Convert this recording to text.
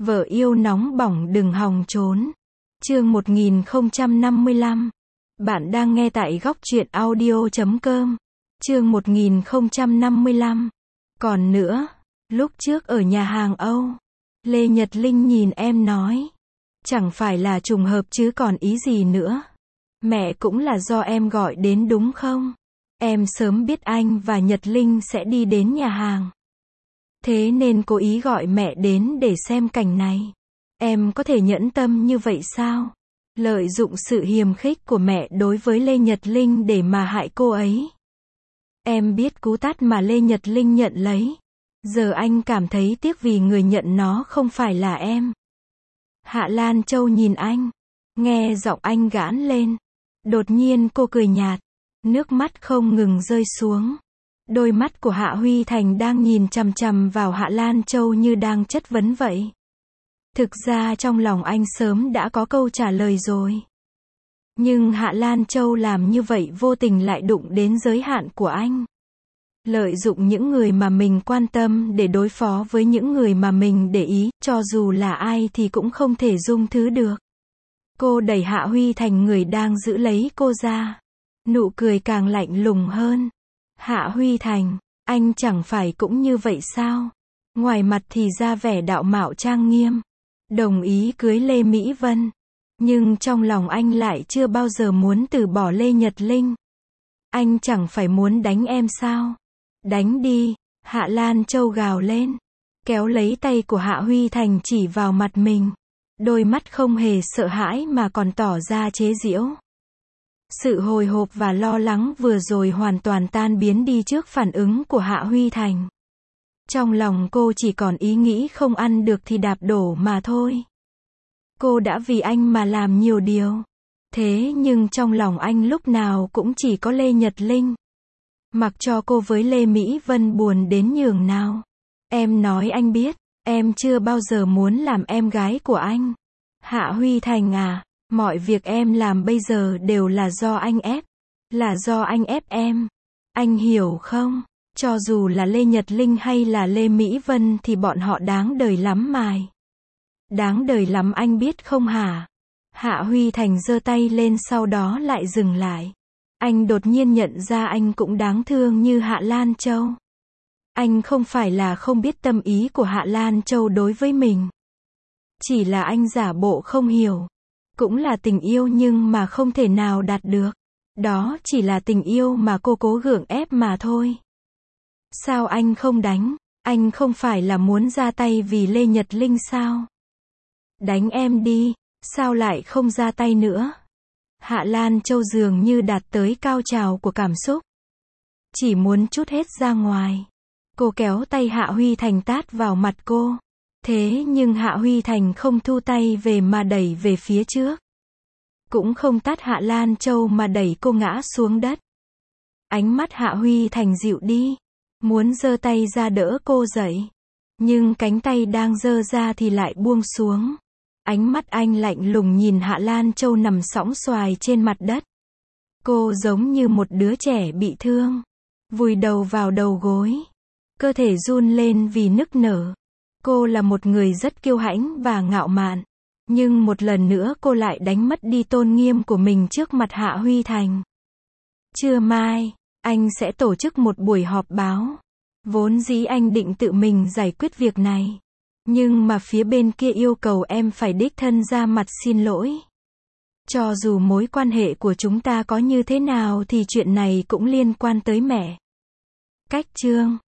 Vợ yêu nóng bỏng đừng hòng trốn. Chương 1055. Bạn đang nghe tại góc truyện audio.com. Chương 1055. Còn nữa, lúc trước ở nhà hàng Âu, Lê Nhật Linh nhìn em nói, chẳng phải là trùng hợp chứ còn ý gì nữa. Mẹ cũng là do em gọi đến đúng không? Em sớm biết anh và Nhật Linh sẽ đi đến nhà hàng. Thế nên cố ý gọi mẹ đến để xem cảnh này. Em có thể nhẫn tâm như vậy sao? Lợi dụng sự hiềm khích của mẹ đối với Lê Nhật Linh để mà hại cô ấy. Em biết cú tát mà Lê Nhật Linh nhận lấy. Giờ anh cảm thấy tiếc vì người nhận nó không phải là em. Hạ Lan Châu nhìn anh. Nghe giọng anh gãn lên. Đột nhiên cô cười nhạt. Nước mắt không ngừng rơi xuống. Đôi mắt của Hạ Huy Thành đang nhìn chằm chằm vào Hạ Lan Châu như đang chất vấn vậy. Thực ra trong lòng anh sớm đã có câu trả lời rồi. Nhưng Hạ Lan Châu làm như vậy vô tình lại đụng đến giới hạn của anh. Lợi dụng những người mà mình quan tâm để đối phó với những người mà mình để ý, cho dù là ai thì cũng không thể dung thứ được. Cô đẩy Hạ Huy Thành người đang giữ lấy cô ra. Nụ cười càng lạnh lùng hơn. Hạ Huy Thành, anh chẳng phải cũng như vậy sao? Ngoài mặt thì ra vẻ đạo mạo trang nghiêm, đồng ý cưới Lê Mỹ Vân. Nhưng trong lòng anh lại chưa bao giờ muốn từ bỏ Lê Nhật Linh. Anh chẳng phải muốn đánh em sao? Đánh đi, Hạ Lan Châu gào lên. Kéo lấy tay của Hạ Huy Thành chỉ vào mặt mình. Đôi mắt không hề sợ hãi mà còn tỏ ra chế giễu. Sự hồi hộp và lo lắng vừa rồi hoàn toàn tan biến đi trước phản ứng của Hạ Huy Thành. Trong lòng cô chỉ còn ý nghĩ không ăn được thì đạp đổ mà thôi. Cô đã vì anh mà làm nhiều điều. Thế nhưng trong lòng anh lúc nào cũng chỉ có Lê Nhật Linh. Mặc cho cô với Lê Mỹ Vân buồn đến nhường nào. Em nói anh biết, em chưa bao giờ muốn làm em gái của anh. Hạ Huy Thành à, mọi việc em làm bây giờ đều là do anh ép. Là do anh ép em. Anh hiểu không? Cho dù là Lê Nhật Linh hay là Lê Mỹ Vân thì bọn họ đáng đời lắm mài. Đáng đời lắm anh biết không hả? Hạ Huy Thành giơ tay lên sau đó lại dừng lại. Anh đột nhiên nhận ra anh cũng đáng thương như Hạ Lan Châu. Anh không phải là không biết tâm ý của Hạ Lan Châu đối với mình. Chỉ là anh giả bộ không hiểu. Cũng là tình yêu nhưng mà không thể nào đạt được. Đó chỉ là tình yêu mà cô cố gượng ép mà thôi. Sao anh không đánh? Anh không phải là muốn ra tay vì Lê Nhật Linh sao? Đánh em đi, sao lại không ra tay nữa? Hạ Lan Châu dường như đạt tới cao trào của cảm xúc. Chỉ muốn trút hết ra ngoài. Cô kéo tay Hạ Huy Thành tát vào mặt cô. Thế nhưng Hạ Huy Thành không thu tay về mà đẩy về phía trước. Cũng không tát Hạ Lan Châu mà đẩy cô ngã xuống đất. Ánh mắt Hạ Huy Thành dịu đi. Muốn giơ tay ra đỡ cô dậy. Nhưng cánh tay đang giơ ra thì lại buông xuống. Ánh mắt anh lạnh lùng nhìn Hạ Lan Châu nằm sõng soài trên mặt đất. Cô giống như một đứa trẻ bị thương. Vùi đầu vào đầu gối. Cơ thể run lên vì nức nở. Cô là một người rất kiêu hãnh và ngạo mạn. Nhưng một lần nữa cô lại đánh mất đi tôn nghiêm của mình trước mặt Hạ Huy Thành. Trưa mai, anh sẽ tổ chức một buổi họp báo. Vốn dĩ anh định tự mình giải quyết việc này. Nhưng mà phía bên kia yêu cầu em phải đích thân ra mặt xin lỗi. Cho dù mối quan hệ của chúng ta có như thế nào thì chuyện này cũng liên quan tới mẹ. Cách chương